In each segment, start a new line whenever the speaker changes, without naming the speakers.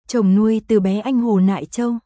Chồng nuôi từ bé anh Hồ Nại Châu.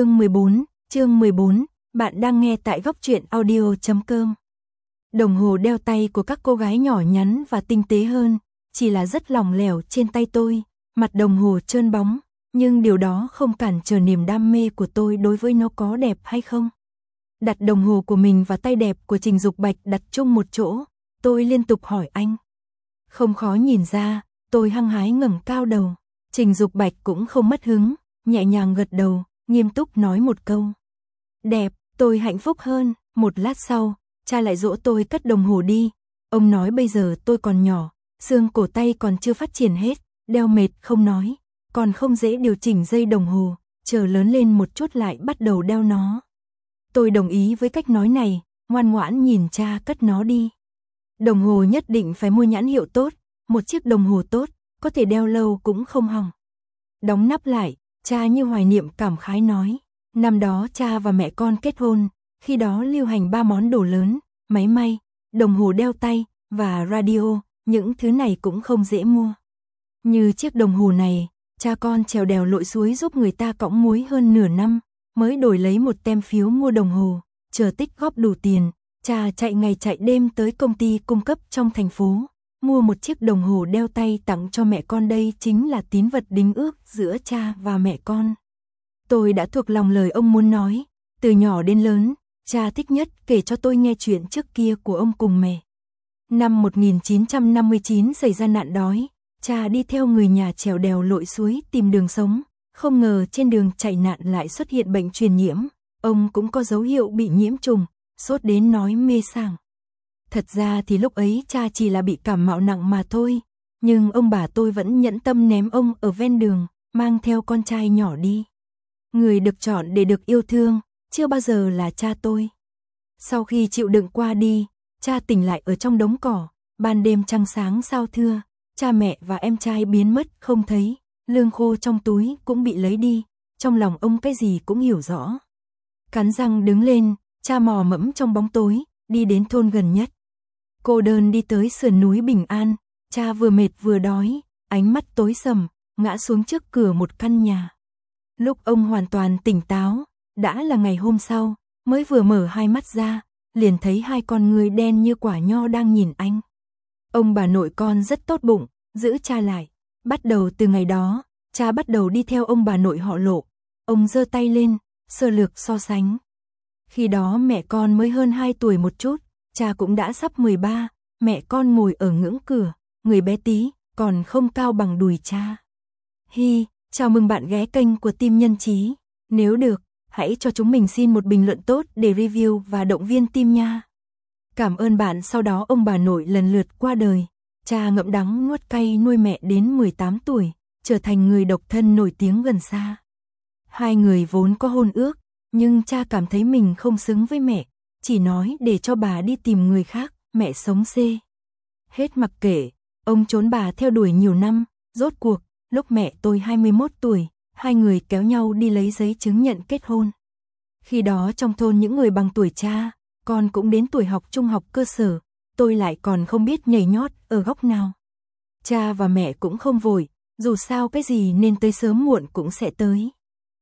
Chương 14, bạn đang nghe tại góc truyện audio.com. Đồng hồ đeo tay của các cô gái nhỏ nhắn và tinh tế hơn, chỉ là rất lỏng lẻo trên tay tôi, mặt đồng hồ trơn bóng, nhưng điều đó không cản trở niềm đam mê của tôi đối với nó có đẹp hay không. Đặt đồng hồ của mình và tay đẹp của Trình Dục Bạch đặt chung một chỗ, tôi liên tục hỏi anh. Không khó nhìn ra, tôi hăng hái ngẩng cao đầu. Trình Dục Bạch cũng không mất hứng, nhẹ nhàng gật đầu, nghiêm túc nói một câu. Đẹp, tôi hạnh phúc hơn. Một lát sau, cha lại dỗ tôi cất đồng hồ đi. Ông nói bây giờ tôi còn nhỏ, xương cổ tay còn chưa phát triển hết, đeo mệt không nói, còn không dễ điều chỉnh dây đồng hồ, chờ lớn lên một chút lại bắt đầu đeo nó. Tôi đồng ý với cách nói này, ngoan ngoãn nhìn cha cất nó đi. Đồng hồ nhất định phải mua nhãn hiệu tốt, một chiếc đồng hồ tốt, có thể đeo lâu cũng không hỏng. Đóng nắp lại, cha như hoài niệm cảm khái nói. Năm đó cha và mẹ con kết hôn, khi đó lưu hành 3 món đồ lớn, máy may, đồng hồ đeo tay và radio, những thứ này cũng không dễ mua. Như chiếc đồng hồ này, cha con trèo đèo lội suối giúp người ta cõng muối hơn nửa năm, mới đổi lấy một tem phiếu mua đồng hồ, chờ tích góp đủ tiền, cha chạy ngày chạy đêm tới công ty cung cấp trong thành phố, mua một chiếc đồng hồ đeo tay tặng cho mẹ con. Đây chính là tín vật đính ước giữa cha và mẹ con. Tôi đã thuộc lòng lời ông muốn nói, từ nhỏ đến lớn, cha thích nhất kể cho tôi nghe chuyện trước kia của ông cùng mẹ. Năm 1959 xảy ra nạn đói, cha đi theo người nhà trèo đèo lội suối tìm đường sống, không ngờ trên đường chạy nạn lại xuất hiện bệnh truyền nhiễm, ông cũng có dấu hiệu bị nhiễm trùng, sốt đến nói mê sảng. Thật ra thì lúc ấy cha chỉ là bị cảm mạo nặng mà thôi, nhưng ông bà tôi vẫn nhẫn tâm ném ông ở ven đường, mang theo con trai nhỏ đi. Người được chọn để được yêu thương, chưa bao giờ là cha tôi. Sau khi chịu đựng qua đi, cha tỉnh lại ở trong đống cỏ, ban đêm trăng sáng sao thưa, cha mẹ và em trai biến mất không thấy, lương khô trong túi cũng bị lấy đi, trong lòng ông cái gì cũng hiểu rõ. Cắn răng đứng lên, cha mò mẫm trong bóng tối, đi đến thôn gần nhất. Cô đơn đi tới sườn núi Bình An, cha vừa mệt vừa đói, ánh mắt tối sầm, ngã xuống trước cửa một căn nhà. Lúc ông hoàn toàn tỉnh táo, đã là ngày hôm sau, mới vừa mở hai mắt ra, liền thấy hai con người đen như quả nho đang nhìn anh. Ông bà nội con rất tốt bụng, giữ cha lại. Bắt đầu từ ngày đó, cha bắt đầu đi theo ông bà nội họ Lộ. Ông giơ tay lên, sơ lược so sánh. Khi đó mẹ con mới hơn 2 tuổi một chút, cha cũng đã sắp 13, mẹ con ngồi ở ngưỡng cửa, người bé tí, còn không cao bằng đùi cha. Hi, chào mừng bạn ghé kênh của Team Nhân Trí. Nếu được, hãy cho chúng mình xin một bình luận tốt để review và động viên team nha. Cảm ơn bạn. Sau đó ông bà nội lần lượt qua đời. Cha ngậm đắng nuốt cay nuôi mẹ đến 18 tuổi, trở thành người độc thân nổi tiếng gần xa. Hai người vốn có hôn ước, nhưng cha cảm thấy mình không xứng với mẹ, chỉ nói để cho bà đi tìm người khác, mẹ sống xê. Hết mặc kệ, ông trốn bà theo đuổi nhiều năm, rốt cuộc, lúc mẹ tôi 21 tuổi, hai người kéo nhau đi lấy giấy chứng nhận kết hôn. Khi đó trong thôn những người bằng tuổi cha, con cũng đến tuổi học trung học cơ sở, tôi lại còn không biết nhảy nhót ở góc nào. Cha và mẹ cũng không vội, dù sao cái gì nên tới sớm muộn cũng sẽ tới.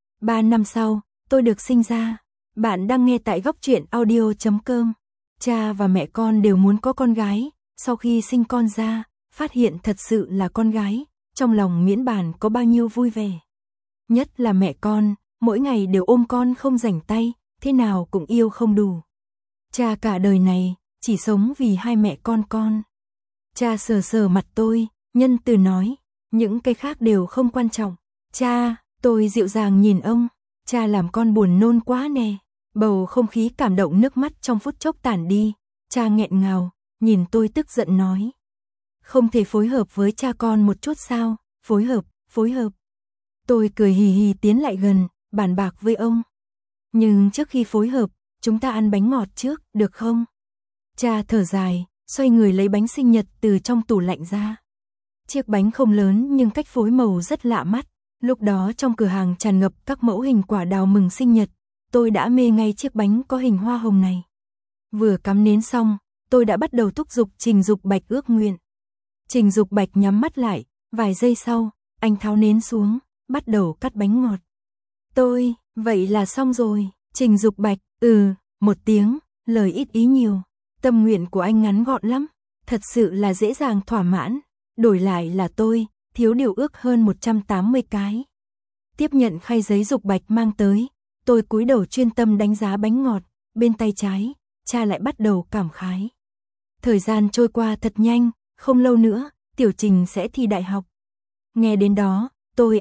3 năm sau, tôi được sinh ra. Bạn đang nghe tại góc truyện audio.com. Cha và mẹ con đều muốn có con gái, sau khi sinh con ra, phát hiện thật sự là con gái, trong lòng miễn bàn có bao nhiêu vui vẻ. Nhất là mẹ con, mỗi ngày đều ôm con không rảnh tay, thế nào cũng yêu không đủ. Cha cả đời này, chỉ sống vì hai mẹ con. Cha sờ sờ mặt tôi, nhân từ nói, những cái khác đều không quan trọng. Cha, tôi dịu dàng nhìn ông, cha làm con buồn nôn quá nè. Bầu không khí cảm động nước mắt trong phút chốc tản đi, cha nghẹn ngào, nhìn tôi tức giận nói. Không thể phối hợp với cha con một chút sao, phối hợp. Tôi cười hì hì tiến lại gần, bàn bạc với ông. Nhưng trước khi phối hợp, chúng ta ăn bánh ngọt trước, được không? Cha thở dài, xoay người lấy bánh sinh nhật từ trong tủ lạnh ra. Chiếc bánh không lớn nhưng cách phối màu rất lạ mắt. Lúc đó trong cửa hàng tràn ngập các mẫu hình quả đào mừng sinh nhật. Tôi đã mê ngay chiếc bánh có hình hoa hồng này. Vừa cắm nến xong, tôi đã bắt đầu thúc giục Trình Dục Bạch ước nguyện. Trình Dục Bạch nhắm mắt lại, vài giây sau, anh tháo nến xuống, bắt đầu cắt bánh ngọt. Vậy là xong rồi. Trình Dục Bạch, một tiếng, lời ít ý nhiều. Tâm nguyện của anh ngắn gọn lắm, thật sự là dễ dàng thỏa mãn. Đổi lại là tôi, thiếu điều ước hơn 180 cái. Tiếp nhận khay giấy Dục Bạch mang tới, tôi cúi đầu chuyên tâm đánh giá bánh ngọt, bên tay trái, cha lại bắt đầu cảm khái. Thời gian trôi qua thật nhanh, không lâu nữa, Tiểu Trình sẽ thi đại học. Nghe đến đó, tôi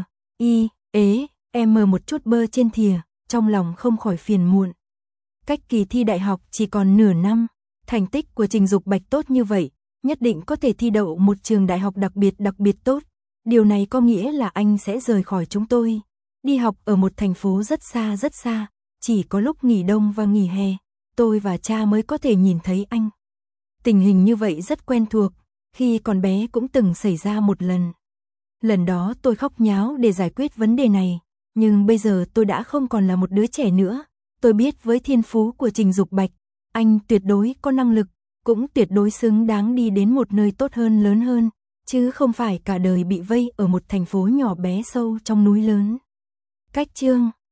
một chút bơ trên thìa, trong lòng không khỏi phiền muộn. Cách kỳ thi đại học chỉ còn nửa năm, thành tích của Trình Dục Bạch tốt như vậy, nhất định có thể thi đậu một trường đại học đặc biệt tốt. Điều này có nghĩa là anh sẽ rời khỏi chúng tôi, đi học ở một thành phố rất xa, chỉ có lúc nghỉ đông và nghỉ hè, tôi và cha mới có thể nhìn thấy anh. Tình hình như vậy rất quen thuộc, khi còn bé cũng từng xảy ra một lần. Lần đó tôi khóc nháo để giải quyết vấn đề này, nhưng bây giờ tôi đã không còn là một đứa trẻ nữa. Tôi biết với thiên phú của Trình Dục Bạch, anh tuyệt đối có năng lực, cũng tuyệt đối xứng đáng đi đến một nơi tốt hơn, lớn hơn, chứ không phải cả đời bị vây ở một thành phố nhỏ bé sâu trong núi lớn. Cách chương